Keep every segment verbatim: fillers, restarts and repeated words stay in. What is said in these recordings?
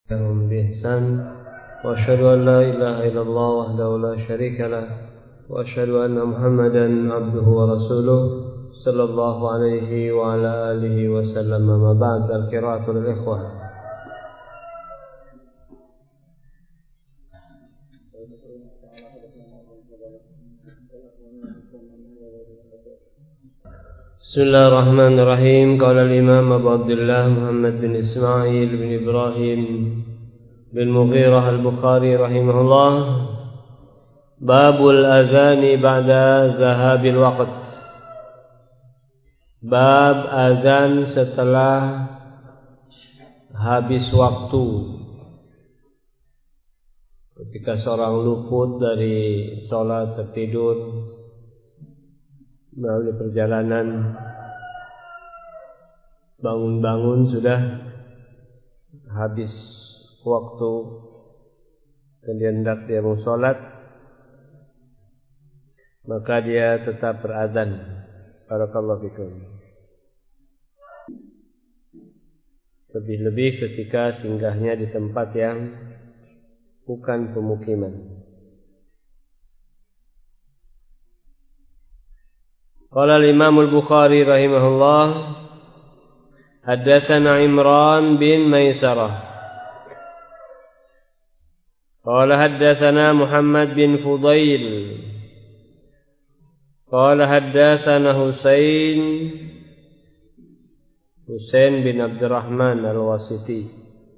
لهم بإحسان وأشهد أن لا إله إلا الله وحده لا شريك له وأشهد أن محمدا عبده ورسوله صلى الله عليه وعلى آله وسلم. ما بعد، القراءة للإخوة. Bismillahirrahmanirrahim. Qala al-Imam Abu Abdullah Muhammad bin Ismail bin Ibrahim bin Mughirah al-Bukhari rahimahullah, Babul azani ba'da zahabil waqt. Bab azan setelah habis waktu. Ketika seorang luput dari sholat, tertidur melalui perjalanan, bangun-bangun sudah habis waktu, kemudian hendak dia mau sholat, maka dia tetap berazan. Barakallahu fikum. Lebih-lebih ketika singgahnya di tempat yang bukan pemukiman. Qala al-Imam al-Bukhari rahimahullah, haddatsana Imran bin Maisarah qala haddatsana Muhammad bin Fudail qala haddatsana Husain Husain bin Abdurrahman al-Wasiti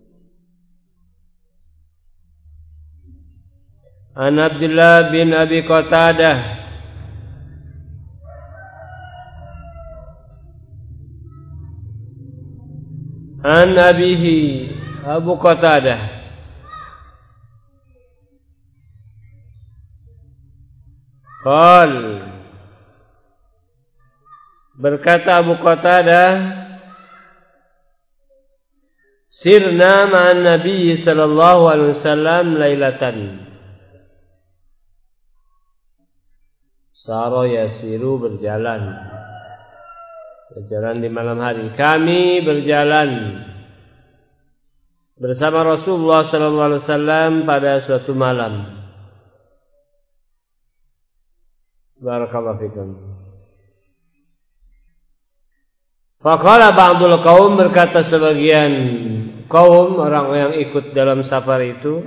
an Abdullah bin Abi Qatadah an abihi Abu Qatadah qal, berkata Abu Qatadah, sirna ma'an Nabi sallallahu alaihi wasallam lailatan. Sara yasiru, berjalan Berjalan di malam hari. Kami berjalan bersama Rasulullah sallallahu alaihi wasallam pada suatu malam. Barakallahu fikum. Faqala ba'dul qaum, berkata sebagian kaum orang yang ikut dalam safar itu,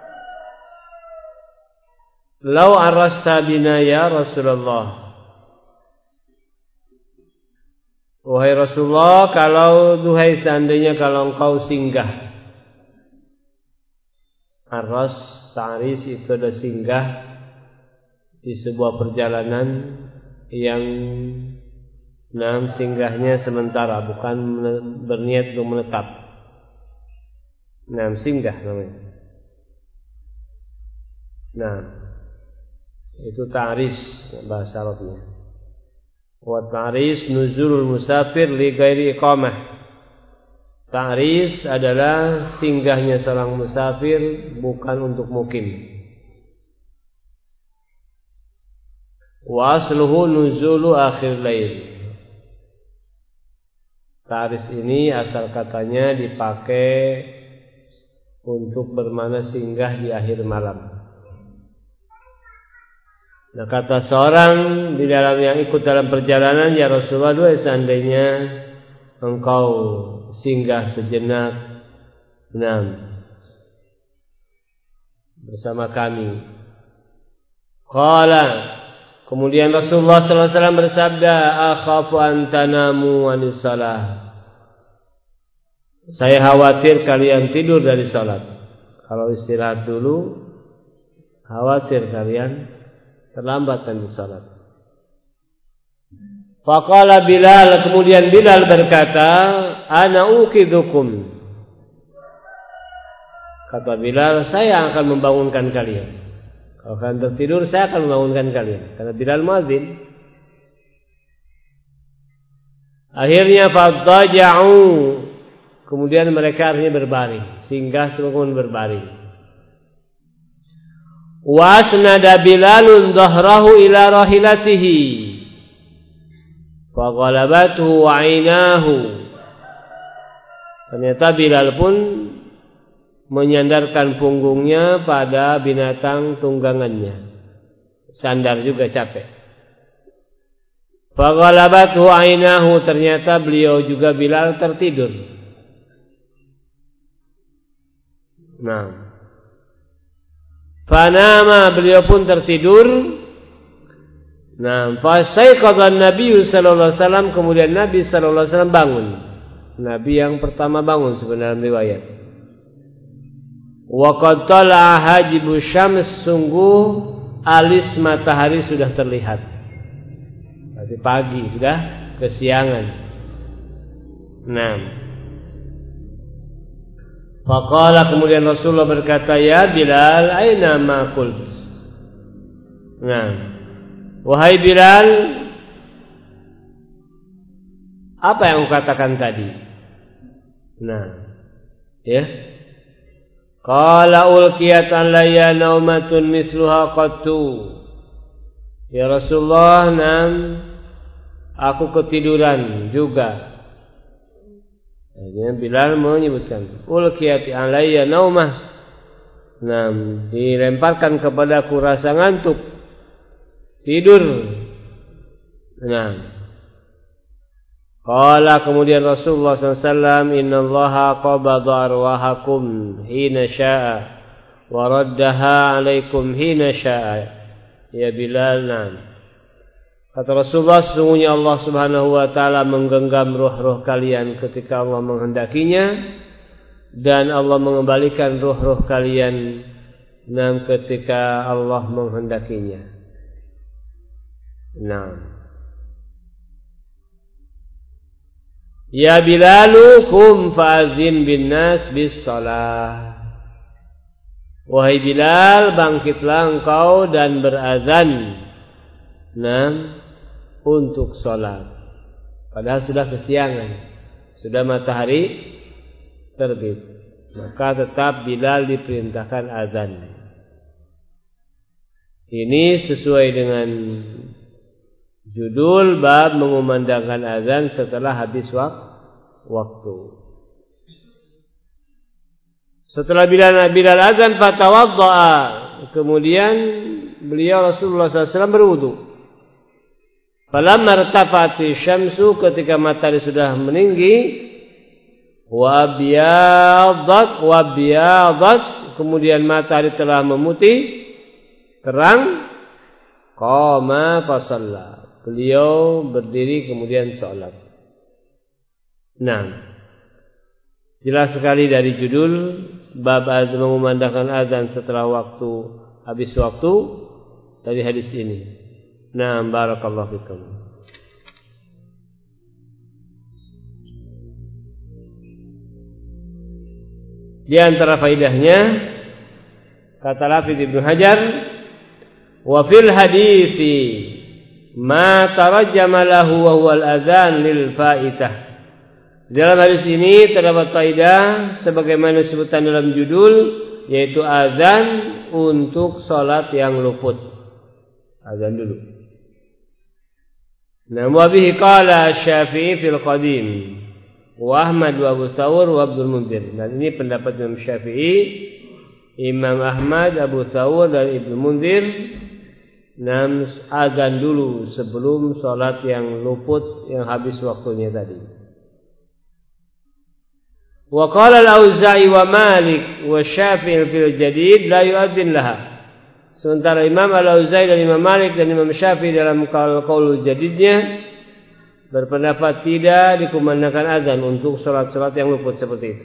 lau arasta bina ya Rasulullah, wahai Rasulullah, kalau duhai seandainya kalau engkau singgah. Aras, ta'ris itu ada singgah di sebuah perjalanan yang nah, singgahnya sementara, bukan berniat untuk menetap. Nah, singgah namanya. Nah, itu ta'ris bahasa Arabnya. Wa ta'ris nuzulul musafir li ghairi iqamah. Ta'ris adalah singgahnya seorang musafir bukan untuk mukim. Wa asluhu nuzulu akhir lail. Ta'ris ini asal katanya dipakai untuk bermakna singgah di akhir malam. Nah, kata seorang di dalam yang ikut dalam perjalanan, ya Rasulullah, dua seandainya engkau singgah sejenak enam bersama kami. Qala, kemudian Rasulullah sallallahu alaihi wasallam bersabda, akhafu an tanamu anis salah. Saya khawatir kalian tidur dari salat. Kalau istirahat dulu, khawatir kalian terlambat di salat. Faqala Bilal, kemudian Bilal berkata, ana uqidukum. Kata Bilal, saya akan membangunkan kalian. Kalau kalian tertidur, saya akan membangunkan kalian. Karena Bilal muadzin. Akhirnya fadaja'u, kemudian mereka akhirnya berbaring, singgah sebelum berbaring. Wasnada Bilalun dhahrahu ila rahilatihi faghalabathu 'ainahu. Ternyata Bilal pun menyandarkan punggungnya pada binatang tunggangannya. Sandar juga capek. Faghalabathu ainahu, ternyata beliau juga Bilal tertidur. Nah, fanama, beliau pun tertidur. Nah, fastaiqadha Nabi sallallahu alaihi wasallam, kemudian Nabi sallallahu alaihi wasallam bangun. Nabi yang pertama bangun sebenarnya riwayat. Wa qad tala'a hajibu syams, sungguh alis matahari sudah terlihat. Berarti pagi, sudah kesiangan. Nah, faqala, kemudian Rasulullah berkata, ya Bilal, aina ma qult. Nah, wahai Bilal, apa yang kau katakan tadi? Nah, ya. Qala ulqiyat alayya naumatun mithluha qattu. Ya Rasulullah, nam, aku ketiduran juga. Jadi Bilal menyebutkan, ulqiyat alayya naumah. Nam, dilemparkan kepadaku rasa ngantuk, tidur. Nah, qala, kemudian Rasulullah sallallahu alaihi wasallam, innallaha qabada arwahakum hina syaa wa raddaha alaikum hina syaa. Ya Bilal, nah, kata Rasulullah, sesungguhnya Allah Subhanahu wa taala menggenggam ruh-ruh kalian ketika Allah menghendakinya, dan Allah mengembalikan ruh-ruh kalian nah, ketika Allah menghendakinya. Nah, ya Bilalu kum fa'azin bin nas bis salah. Wahai Bilal, bangkitlah engkau dan berazan, nah, untuk salat. Padahal sudah kesiangan, sudah matahari terbit. Maka tetap Bilal diperintahkan azan. Ini sesuai dengan judul bab mengumandangkan azan setelah habis waktu. Setelah Bilal, Bilal azan, fatawadda'a, kemudian beliau Rasulullah sallallahu alaihi wasallam berwudu. Falamma irtafa'ati syamsu, ketika matahari sudah meninggi, wa abyadat wa abyadat, kemudian matahari telah memutih, terang, qama fasalla, beliau berdiri kemudian salat. Nah, jelas sekali dari judul bab azan, mengumandangkan azan setelah waktu, habis waktu, dari hadis ini. Nah, barakallahu fikum. Di antara faedahnya, kata Hafidz Ibnu Hajar, wa fil hadithi ma tarajjama lahu wa huwa al-adzan lil faitah. Dalam hadis ini terdapat faedah sebagaimana sebutan dalam judul, yaitu azan untuk salat yang luput. Azan dulu. Nah, wa bihi qala Asy-Syafi'i fil qadim wa Ahmad wa Abu Thawr wa Abdul Munzir. Dan ini pendapat Imam Syafi'i, Imam Ahmad, Abu Thawr dan Ibnu Munzir. Nam, azan dulu sebelum salat yang luput, yang habis waktunya tadi. Wa qala al-Auza'i wa Malik wa Syafi'i fil jadid la yu'adzin laha. Sementara Imam al-Auza'i dan Imam Malik dan Imam Syafi'i dalam qaul jadidnya berpendapat tidak dikumandangkan azan untuk salat-salat yang luput seperti itu.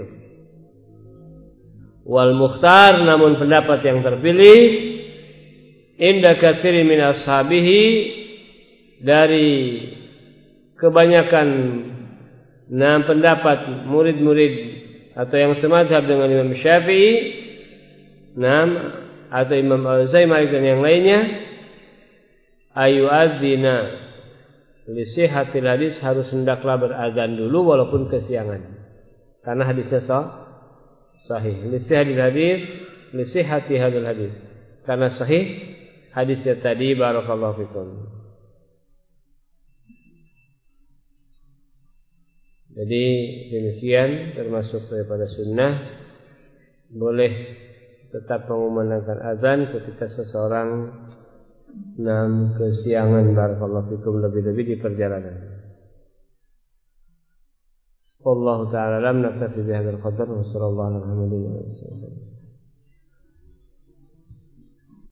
Wal mukhtar, namun pendapat yang terpilih inda katsiri min ashabihi, dari kebanyakan nah pendapat murid-murid atau yang semadzhab dengan Imam Syafi'i, nah, atau Imam Al-Auza'i, Malik dan yang lainnya, ayu adzina li sihhatil hadis, harus hendaklah berazan dulu walaupun kesiangan, karena hadisnya sah, sahih. Li sihhatil hadis, li sihhati hadzal hadis, karena sahih hadisnya tadi. Barakallahu fikum. Jadi demikian termasuk daripada sunnah boleh tetap mengumandangkan azan ketika seseorang nam kesiangan barakallahu fikum, lebih-lebih di perjalanan. Wallahu ta'ala alam, naktafi bihadzal qadar wa sallallahu alaihi wa sallam.